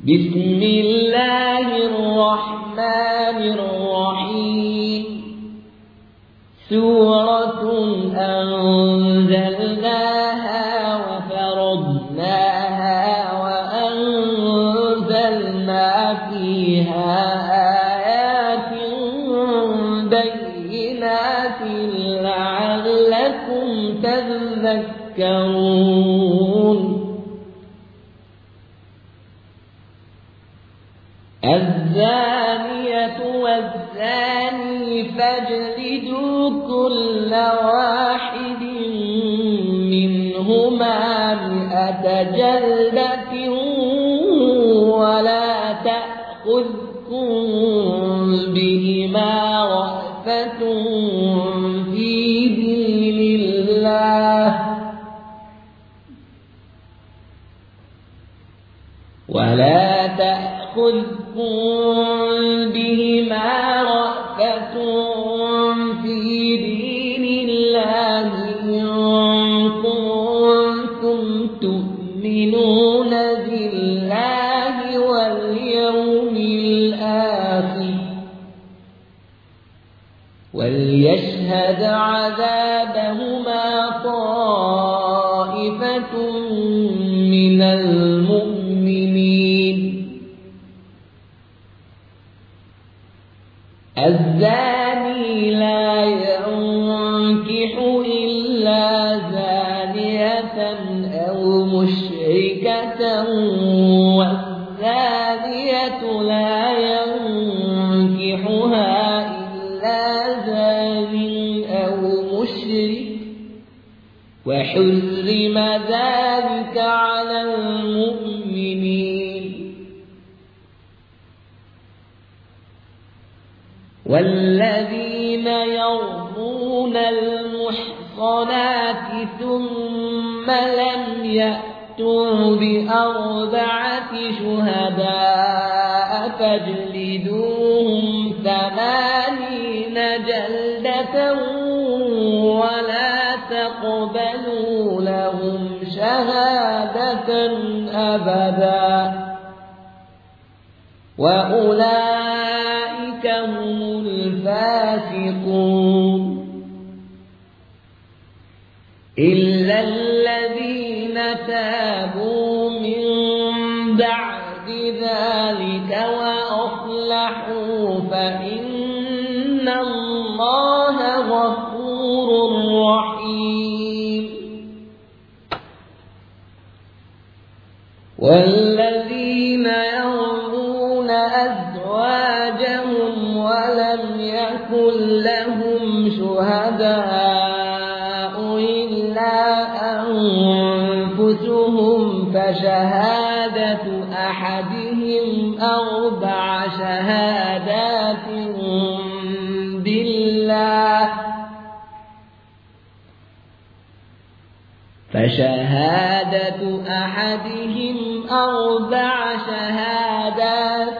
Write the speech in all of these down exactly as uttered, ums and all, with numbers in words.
بسم الله الرحمن الرحيم سورة أنزلناها وفرضناها وأنزلنا فيها آيات بينات لعلكم تذكرون الزانية والزاني فاجلدوا كل واحد منهما مئة جلدة ولا تأخذكم بهما رأفة في دين الله ولا تأخذكم بهما رأفة في دين الله إن كنتم تؤمنون بالله واليوم الآخر وليشهد عذابهما طائفة من المؤمنين الزاني لا ينكح إلا زانية أو مشركة والزانية لا ينكحها إلا زان أو مشرك وحرم ذلك على المؤمنين والذين يرمون المحصنات ثم لم يأتوا بأربعة شهداء فاجلدوهم ثمانين جلدة ولا تقبلوا لهم شهادة أبدا وأولئك هم الفاسقون إلا الذين تابوا من بعد ذلك وأصلحوا فإن الله غفور رحيم والذين يرمون أزواجهم ولم يكن لهم شهداء إلا أنفسهم فشهادة أحدهم أربع شهادات بالله فشهادة أحدهم أربع شهادات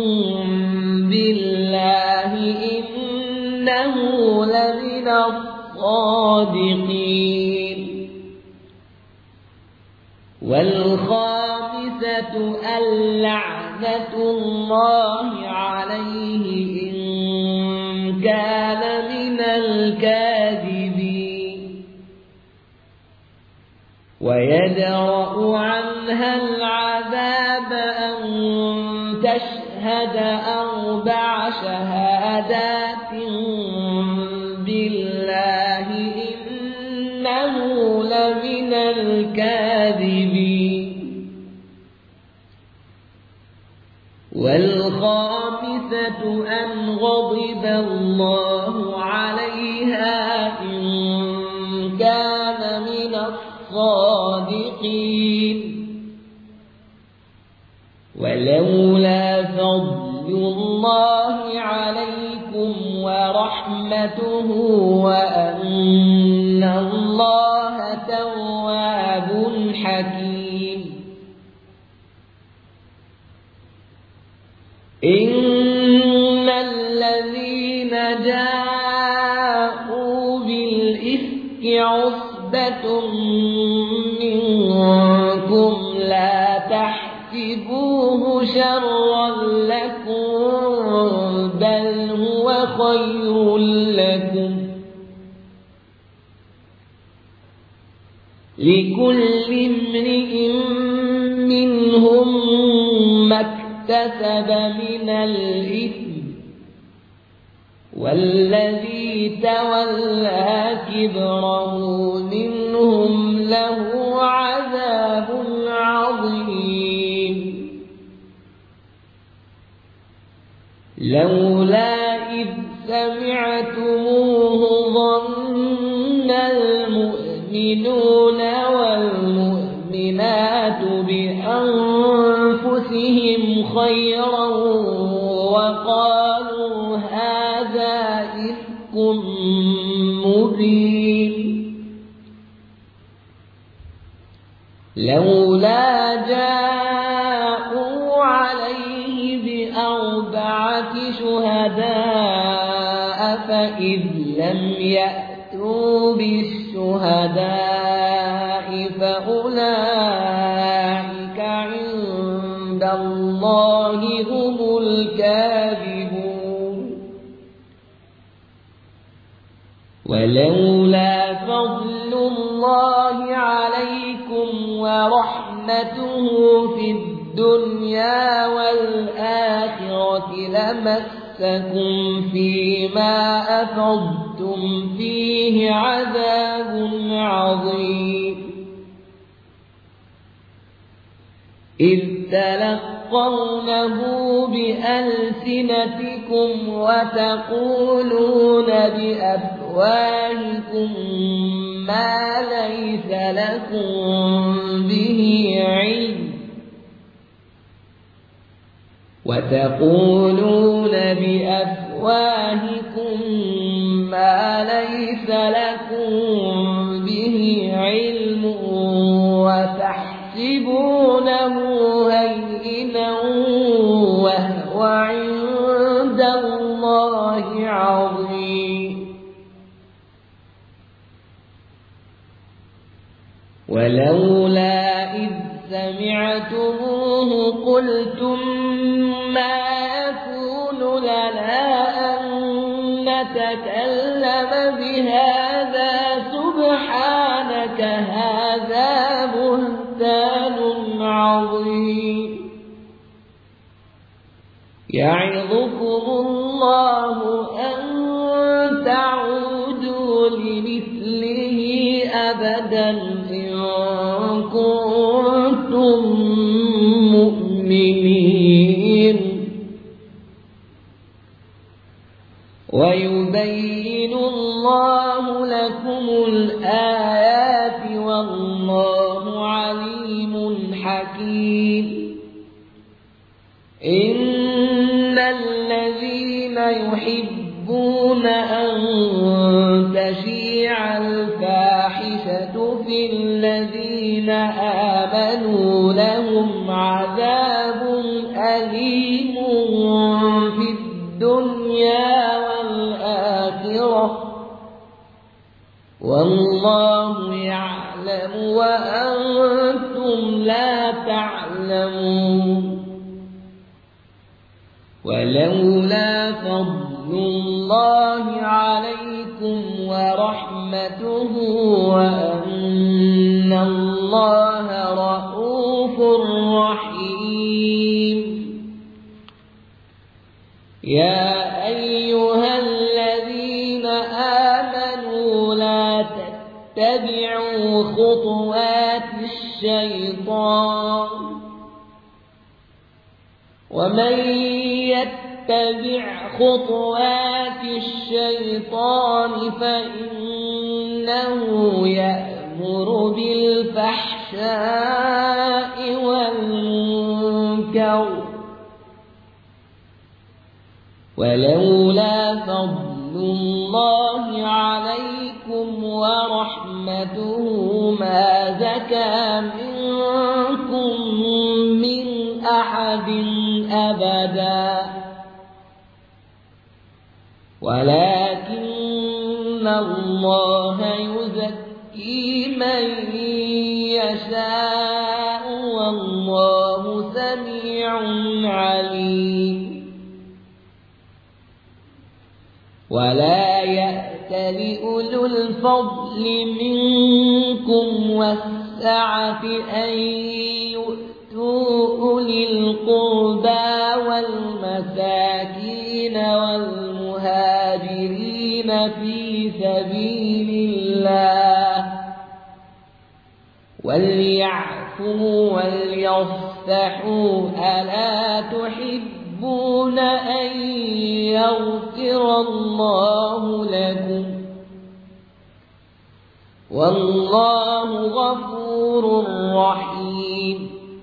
بالله إنه لمن الصادقين والخامسة اللعنة الله عليه إن كان من الكاذبين ويدرأ عنها العذاب أن تشهد أربع شهادات بالله إنه لمن الكاذبين والخامسة أن غضب الله عليها إن كان من الصادقين ولولا فضل الله عليكم ورحمته وأن الله تواب حكيم إن الذين جاءوا بالإفك عصبة منكم لا تحسبوه تحسبوه شرا لكم بل هو خير لكم لكل امرئ منهم ما اكتسب من الإثم والذي تولى كبره منهم له عذاب عظيم لولا إذ سمعتموه ظن المؤمنون والمؤمنات بأنفسهم خيرا وقالوا هذا إفك مبين لولا جاءوا عليه بأربعة شهداء فإذ لم يأتوا بالشهداء فأولئك عند الله هم الكاذبون ولولا فضل الله عليكم ورحمته في الدنيا والآخرة لمسكم فيما أفضتم فيه عذاب عظيم إذ تلقونه بألسنتكم وتقولون بأفواهكم ما ليس لكم به علم وتقولون بأفواهكم ما ليس لكم به علم وتحسبونه هينا وهو عند الله عظيم ولولا إذ سمعتموه قلتم ما يكون لنا أن نتكلم بهذا سبحانك هذا بهتان عظيم يعظكم الله أن تعودوا لمثله أبدا إن كنتم مؤمنين ويبين الله لكم الآيات والله عليم حكيم إن الذين يحبون أن تشيع الفاحشة في الذين آمنوا لهم عذاب أليم في الدنيا والآخرة والله يعلم وأنتم لا تعلمون ولولا فضل الله عليكم ورحمته وأن الله رءوف رحيم يا أيها الذين آمنوا لا تتبعوا خطوات الشيطان ومن يتبع خطوات الشيطان فإنه يأمر بالفحشاء والمنكر ولولا فضل الله عليكم ورحمته ما زكى منكم من أحد أبدا ولكن الله يزكي من يشاء والله سميع سميع عليم. ولا يأت لأولو الفضل منكم والسعة أن يؤتوا أولي القربى والمساكين والمهاجرين في سبيل الله وليعفوا وليصفحوا ألا تحبون أن يغفر الله لكم والله غفور رحيم.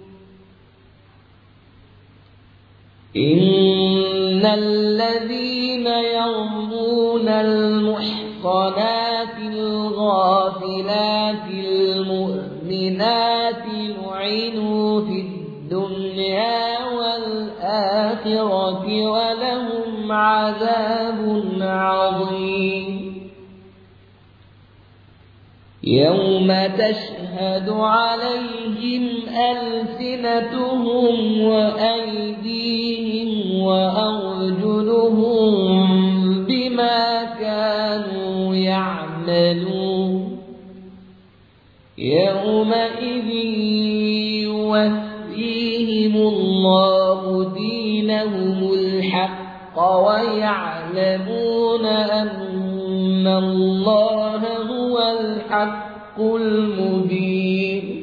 إن الذين يرمون المحصنات الغافلات المؤمنات لعنوا في الدنيا والآخرة ولهم عذاب عظيم. يوم تشهد عليهم ألسنتهم وأيديهم وأرجلهم بما كانوا يعملون. يومئذ يوفيهم الله دينهم الحق ويعلمون أن الله هو الحق المبين.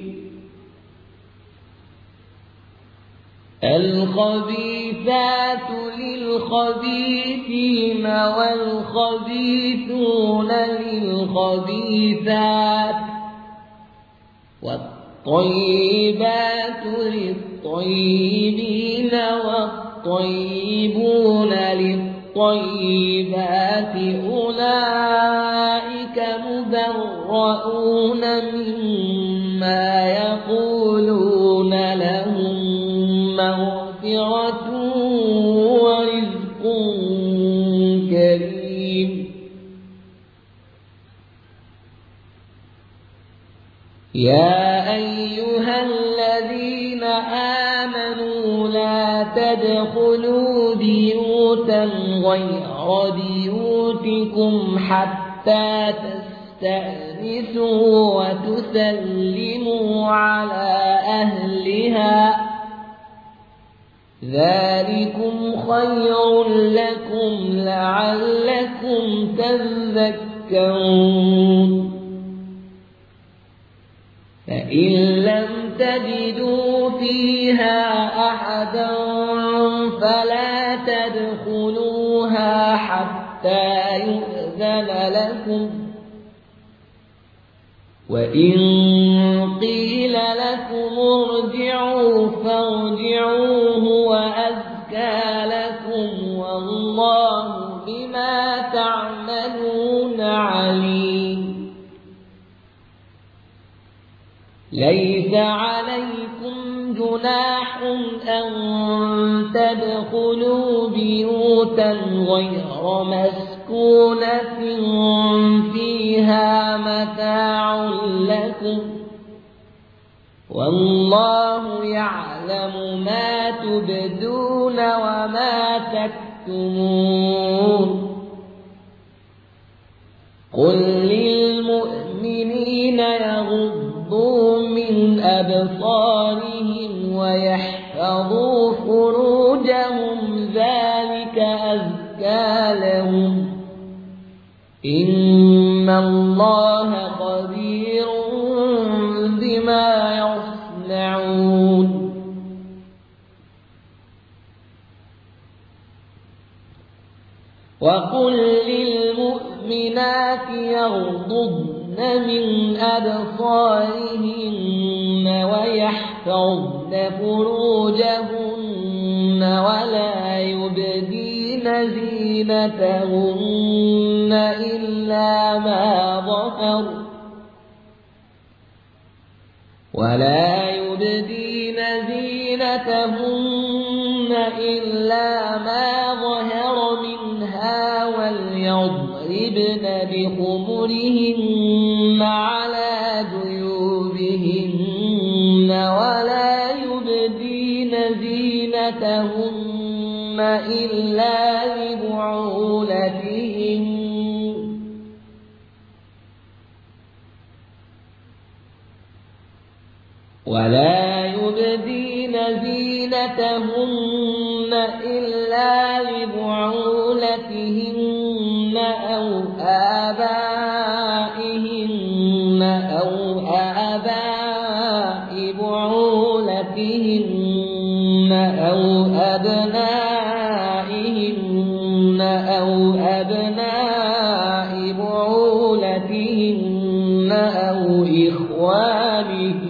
الخبيثات للخبيثين والخبيثون للخبيثات والطيبات للطيبين والطيبون للطيبات أولئك مبرؤون مما يقولون لهم مغفرة ورزق كريم. يا أيها الذين آمنوا لا تدخلوا بيوتا غير بيوتكم حتى تستأنسوا وتسلموا على أهلها ذلكم خير لكم لعلكم تذكرون. فإن لم تجدوا فيها أحدا فلا تدخلوها حتى يؤذن لكم، وإن قيل لكم ارجعوا فارجعوا هو أزكى لكم والله بما تعملون عليم. ليس عليكم جناح أن تدخلوا بيوتا غير مسكونة فيها متاع لكم والله يعلم ما تبدون وما تكتمون. قل للمؤمنين يغضوا من أبصارهم ويحفظوا فروجهم ذلك أزكى لهم إن الله خبير بما يصنعون. وقل للمؤمنات يغضضن من أبصارهن ويحفظن فروجهن ولا يبدين زينتهن إلا ما ظهر ولا يبدين زينتهن إلا ما ظهر منها وليضربن بخمرهن على جيوبهن ولا يبدين زينتهن زينتهن إلا لبعولتهن ولا يبدين زينتهن إلا لبعولتهن أو آبائهن أو آباء بعولتهن أو أبنائهن أو أبناء بعولتهن أو إخوانهن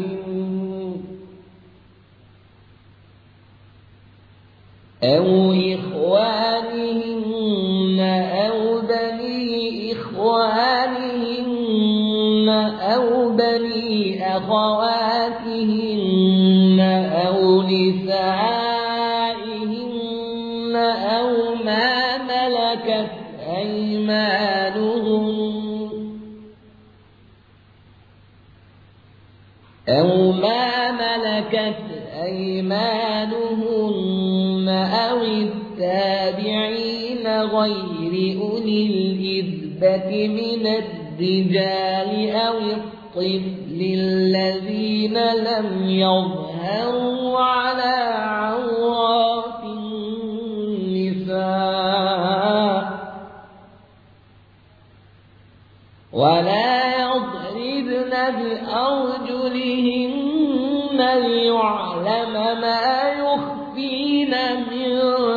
أو إخوانهن أو بني إخوانهن أو بني أخواتهن أو نسائهن أو ما ملكت أيمانهن أو ما ملكت أيمانهن أو التابعين غير أولي الإربة من الرجال أو الطفل الذين لم يظهروا على عورات النساء ولا يضربن بأرجلهن ليعلم ما يخفين من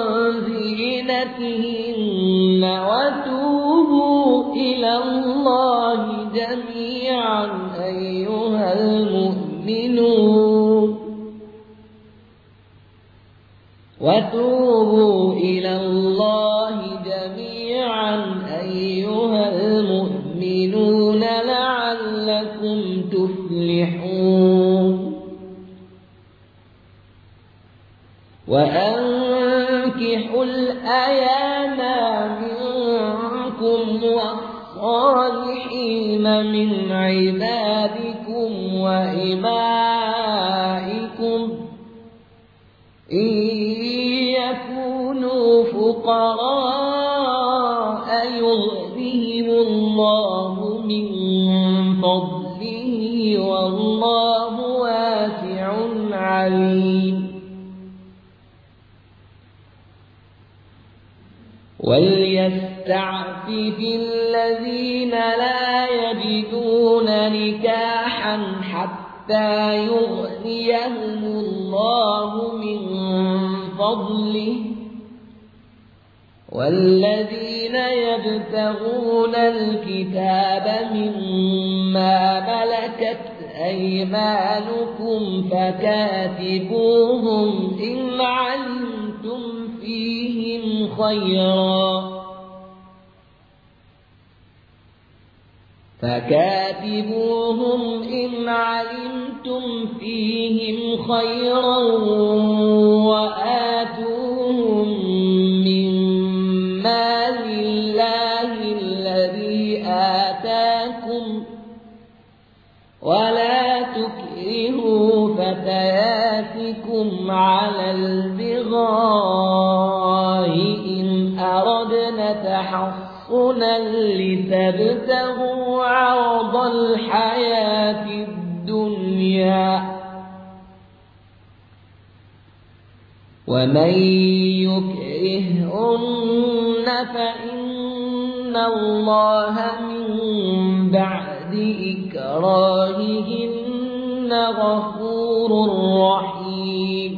زينتهن وتوبوا إلى الله جميعا أيها المؤمنون وتوبوا إلى الله جميعا أيها المؤمنون لعلكم تفلحون وأنكحوا الأيام منكم والصالحين من عبادكم وإمائكم إن يكونوا فقراء يغنهم الله من فضله والله واسع عليم وليستعفف الذين لا يجدون نكاحا حتى يغنيهم الله من فضله والذين يبتغون الكتاب مما ملكت أيمانكم فكاتبوهم إن علمتم فيهم خيرا فكاتبوهم إن علمتم فيهم خيرا وآتوهم من مال الله الذي آتاكم ولا تكرهوا فتياتكم على البغاء إن أردنا تحصنا لتبتغوا عرض الحياة الدنيا ومن يكرهن فإن الله من بعد إكراههن غفور رحيم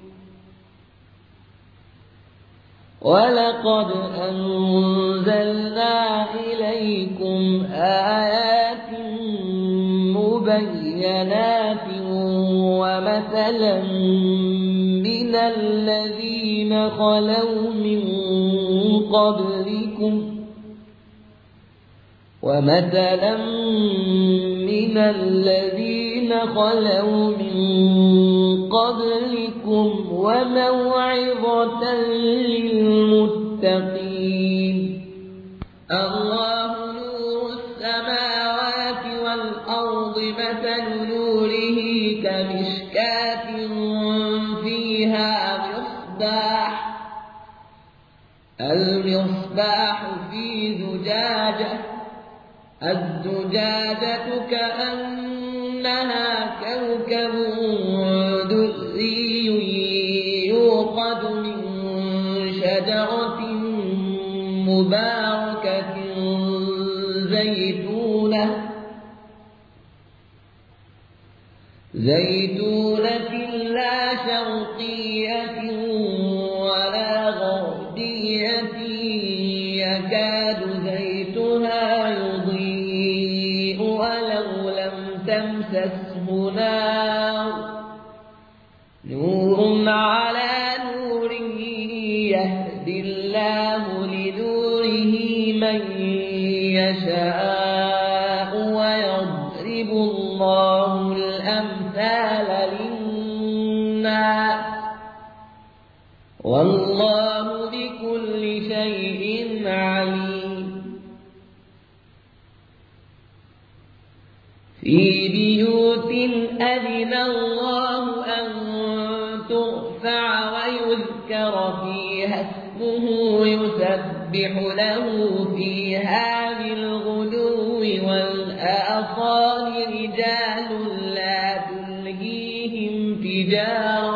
ولقد أنزلنا إليكم آيات مبينات ومثلا من الذين خلوا من قبلكم ومثلا من الذين خلوا من قبلكم وموعظة للمتقين الله نور السماوات والأرض مثل نوره كمشكاة فيها المصباح المصباح في زجاجة الزجاجة كأنها كوكب دري يوقد من شجرة مباركة زيتونة زيتونة لا شرقية ولا غربية يكاد زيتها يضيء ولو لم تمسسه نار نور على نور يهدي الله لنوره من يشاء ويضرب الله الأمثال للناس والله بكل شيء عليم في بيوت أذن الله أن ترفع ويذكر فيها اسمه يسبح له فيها بالغدو والآصال رجال لا تلهيهم تجارة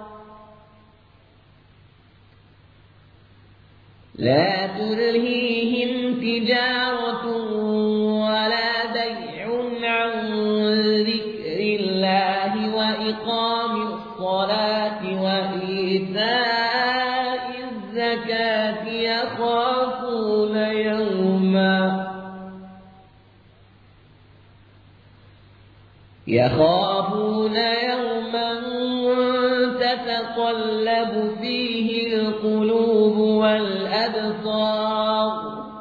لا تلهيهم تجارة ولا بيع عن ذكر الله وإقام الصلاة وإيتاء الزكاة يخافون يوما يخافون يوما تتقلب فيه القلوب والأبصار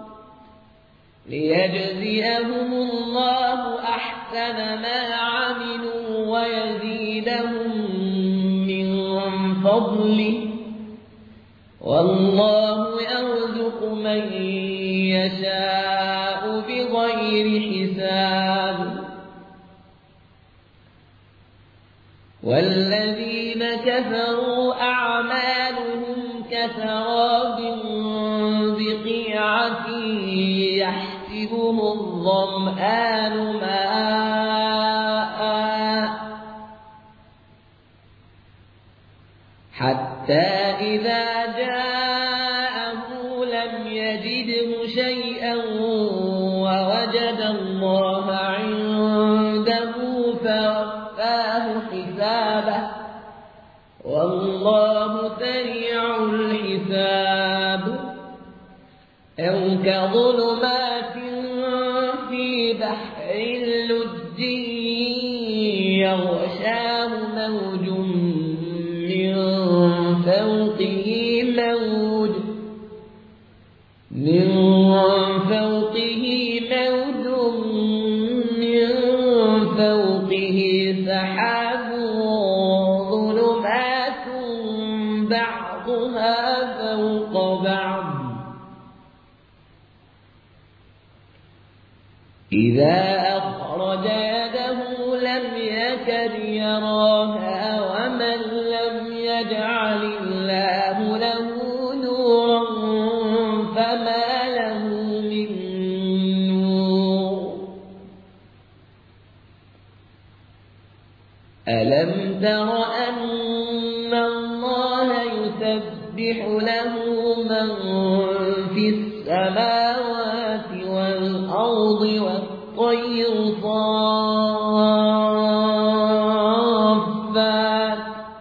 ليجزيهم الله أحسن ما عملوا ويزيدهم من فضله والله يرزق من يشاء بغير حساب والذين كفروا أعمالهم كسراب بقيعة يحسبه الظمآن ماء حتى إذا جاءه لم يجده شيئا ووجد الله عنده فوفاه حسابه والله سريع الحساب أو كظلمات في بحر لج يغشاه موج من فوقه موج من فوقه موج من فوقه سحاب ظلمات بعضها فوق بعض إذا أخرج يده لم يكد يراها ومن لم يجعل الله له نورا فما له من نور ألم تر أن الله يسبح له من في السماوات والأرض والطير صافات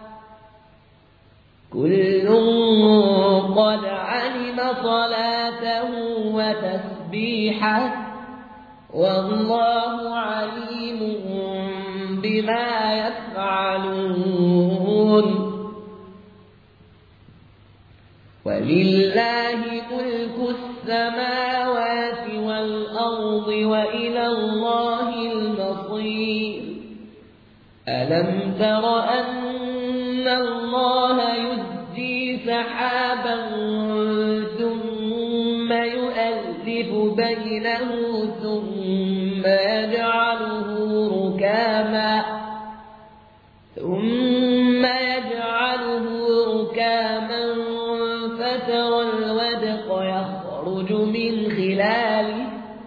كل قد علم صلاته وتسبيحه والله عليم بما يفعلون ولله ملك السماوات والأرض وإلى الله المصير ألم تر أن الله يزجي سحابا ثم يؤلف بينه ثم يجعله ركاما ثم يجعله ركاما أنعاما فترى الودق يخرج من خلاله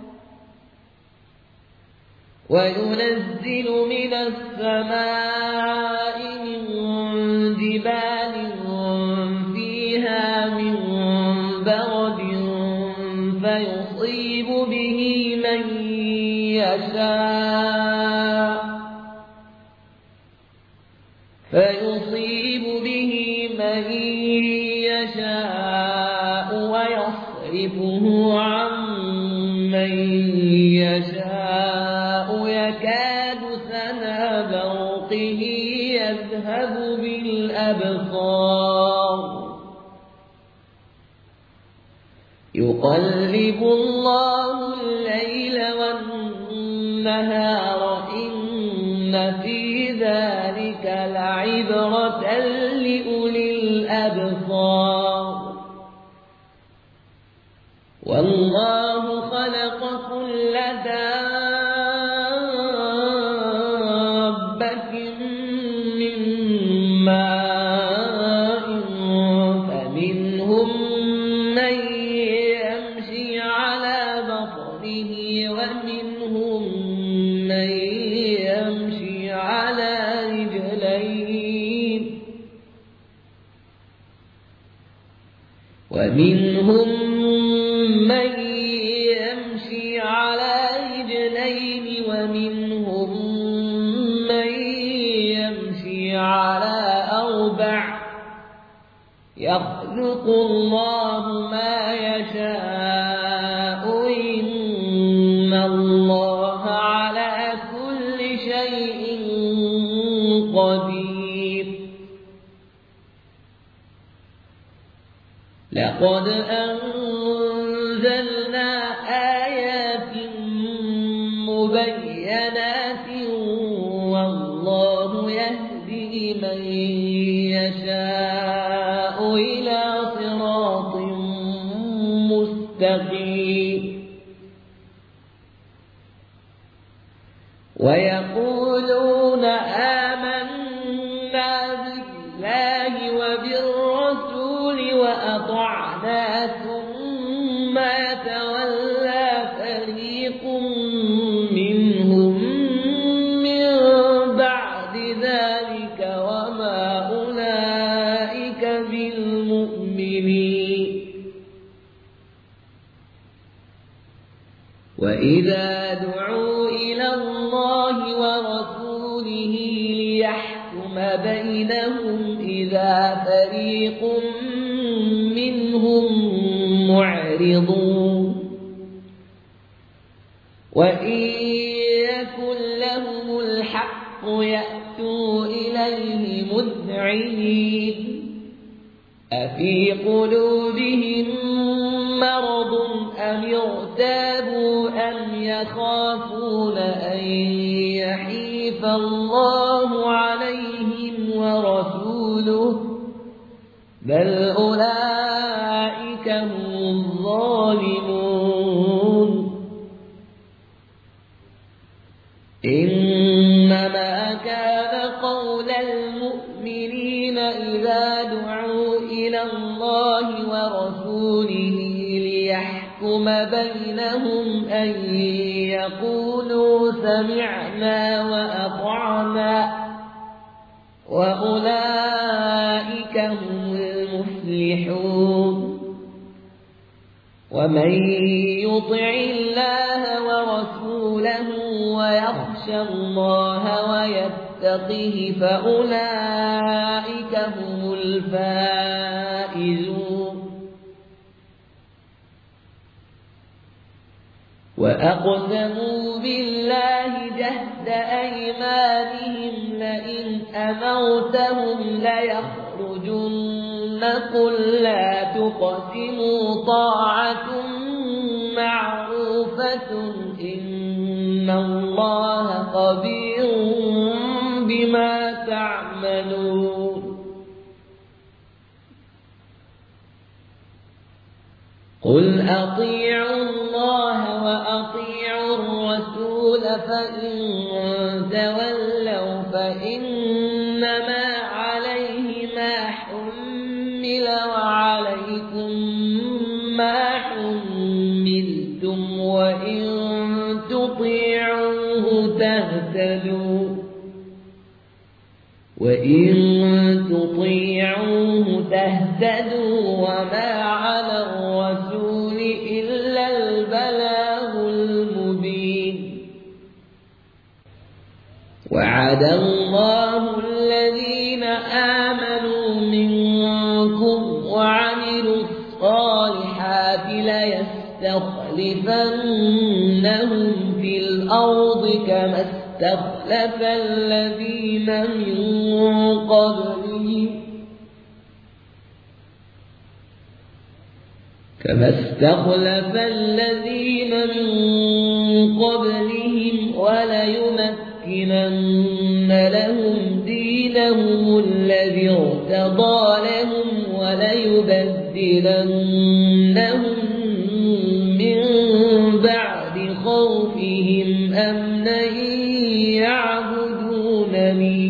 وينزل من السماء من جبال فيها من برد فيصيب به من يشاء فيصيب به من يشاء ويصرفه عن من يشاء يكاد سنا برقه يذهب بالأبصار يقلب الله الليل والنهار إن في ذلك لعبرة لأولي الأبصار والله خلق كل دابة من ماء فمنهم من يمشي على بطنه ومنهم من يمشي على رجلين ومنهم من يمشي على رجلين ومنهم من يمشي على أربع يخلق الله ما يشاء إن الله على كل شيء قدير لقد أنزلنا آيات مبينات والله يهدي من يشاء إلى صراط مستقيم ويقولون آمنا بالله وبالرسول وأطعنا ثم يتولى فريق منهم من بعد ذلك وما أولئك بالمؤمنين وإذا دعوا إلى الله ورسوله ليحكم بينهم إذا فريق منهم معرضون وإن يكن لهم الحق يأتوا إليه مذعنين أفي قلوبهم مرض أم ارتابوا أم يخافون أن يحيف الله عليهم ورسوله بل أولئك هم الظالمون إنما كان قول المؤمنين إذا دعوا إلى الله ورسوله ليحكم بينهم أن يقولوا سمعنا وأطعنا وأولئك هم المفلحون ومن يطع الله ورسوله ويخشى الله ويتقه فأولئك هم الفائزون وأقسموا بالله جهد أيمانهم لئن أمرتهم ليخرجن قل لا تقسموا طاعة معروفة إن الله خبير بما تعملون قل أطيعوا الله وأطيعوا الرسول فإن تولوا فإنما عليه ما حمل لكم ما حملتم وإن تطيعوه تهتدوا وإن تطيعوه تهتدوا وما على الرسول إلا البلاغ المبين. وعد الله الذين آمنوا منكم وعملوا الصالحات ليستخلفنهم في الأرض كما استخلف الذين من قبلهم كما استخلف الذين من قبلهم وليمكنن لهم دينهم الذي ارتضى لهم وليبدلنهم من بعد خوفهم أمنا يعبدونني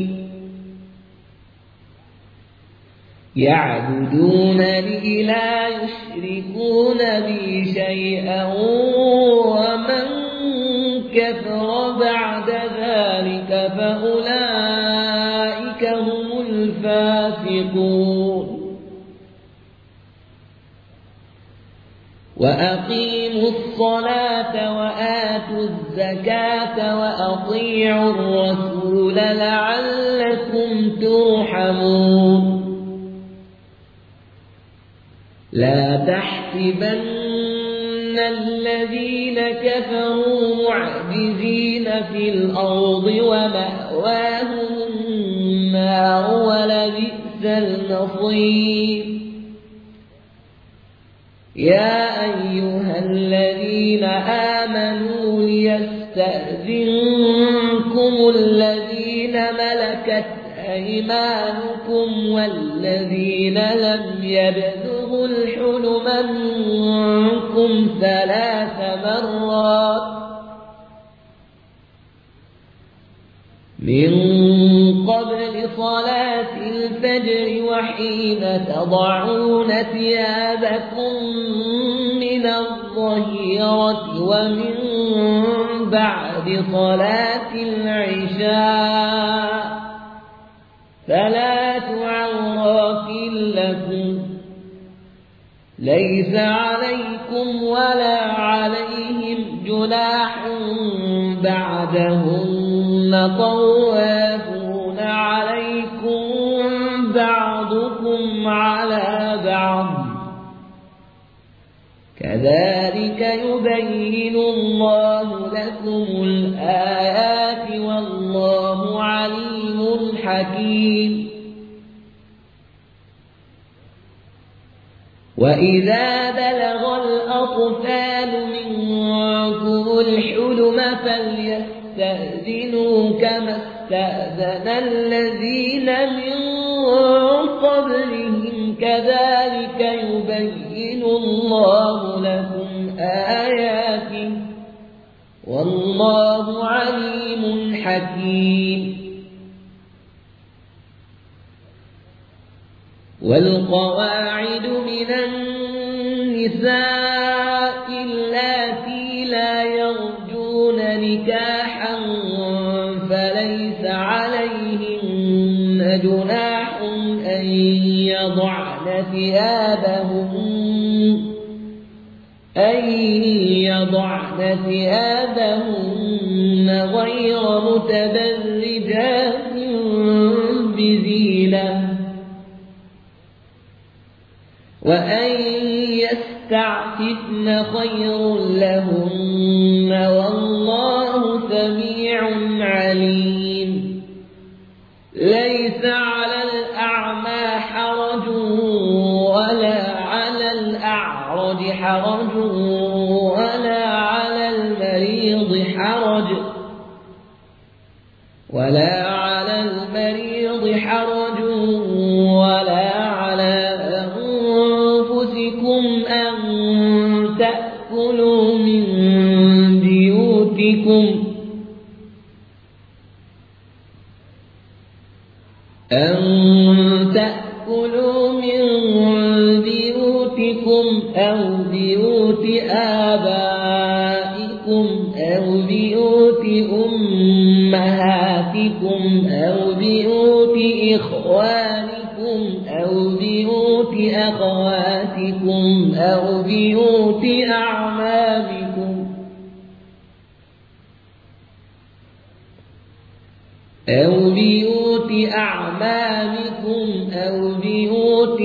يعبدونني لا يشركون بي شيئا ومن كفر بعد ذلك فأولئك هم الفاسقون. وأقيموا الصلاة وآتوا الزكاة وأطيعوا الرسول لعلكم ترحمون. لا تحسبن الذين كفروا معجزين في الأرض ومأواهم النار ولبئس المصير. يا أيها الذين آمنوا ليستأذنكم الذين ملكت أيمانكم والذين لم يبلغوا الحلم منكم ثلاث مرات من قبل صلاة الفجر وحين تضعون ثيابكم من الظهيرة ومن بعد صلاة العشاء ثلاث عورات لكم ليس عليكم ولا عليهم جناح بعدهن طوافون عليكم بعضكم على بعض كذلك يبين الله لكم الآيات والله عليم حكيم. وإذا بلغ الأطفال منكم الحلم فليستأذنوا كما استأذن الذين من قبلهم كذلك يبين الله لكم آياته والله عليم حكيم. والقواعد من النساء اللاتي لا يرجون نكاحا فليس عليهن جناح أن يضعن ثيابهن أن يضعن ثيابهن غير متبرجات بزينة وأن يستعففن خير لهن والله سميع عليم. ليس على الأعمى حرج ولا على الأعرج حرج ولا على المريض حرج ولا على المريض حرج ولا على أنفسكم أن تأكلوا من بيوتكم أن تأكلوا من بيوتكم بيوتكم أو بيوت آبائكم أو بيوت أمهاتكم أو بيوت إخوانكم أو بيوت أخواتكم أو بيوت أعمامكم أو بيوت أعمامكم أو بيوت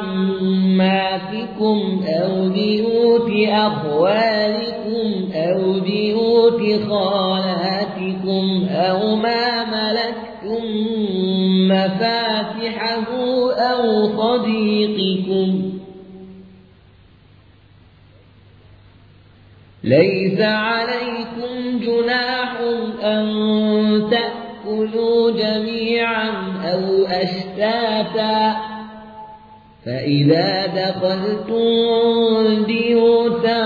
عماتكم أو بيوت أخوالكم أو بيوت خالاتكم أو ما ملكتم مفاتحه أو صديقكم. ليس عليكم جناح أن تأكلوا جميعا أو أشتاتا، فإذا دخلتم بيوتا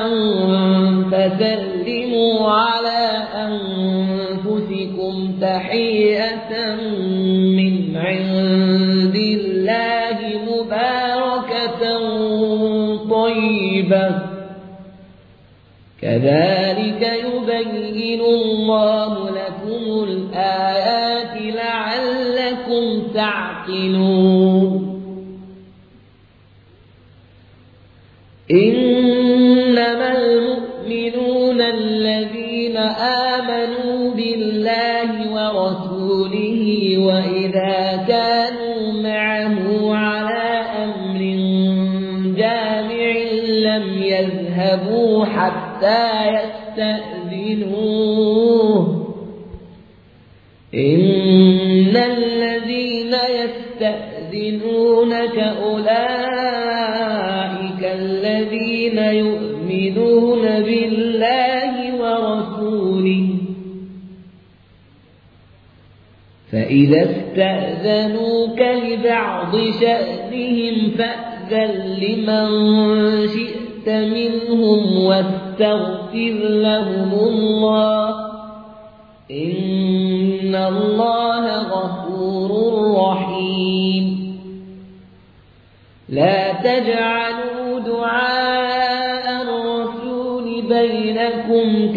فسلموا على أنفسكم تحية من عند الله مباركة طيبة، كذلك يبين الله لكم الآيات لعلكم تعقلون. إنما المؤمنون الذين آمنوا بالله ورسوله وإذا كانوا معه على أمر جامع لم يذهبوا حتى يستأذنوه. إن الذين يستأذنونك أولئك الذين يؤمنون بالله ورسوله، فإذا استأذنوك لبعض شأنهم فأذن لمن شئت منهم واستغفر لهم الله، إن الله غفور رحيم. لا تجعلوا دعاء الرسول بينكم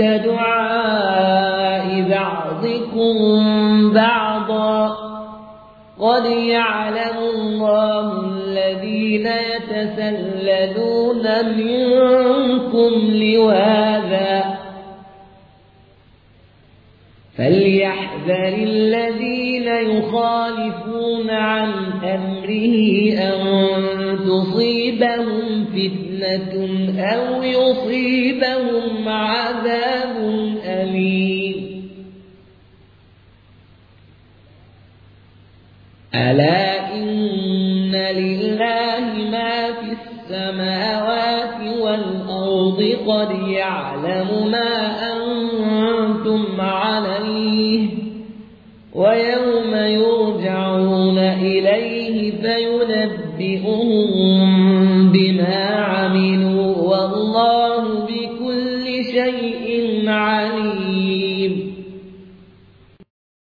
كدعاء بعضكم بعضا، قد يعلم الله الذين يتسللون منكم لواذا، فليحذر الذين يخالفون عن أمره أن تصيبهم فتنة أو يصيبهم عذاب أليم. ألا إن لله ما في السماوات والأرض، قد يعلم ما أنتم عليه، ويوم يرجعون إليه فينبئهم بما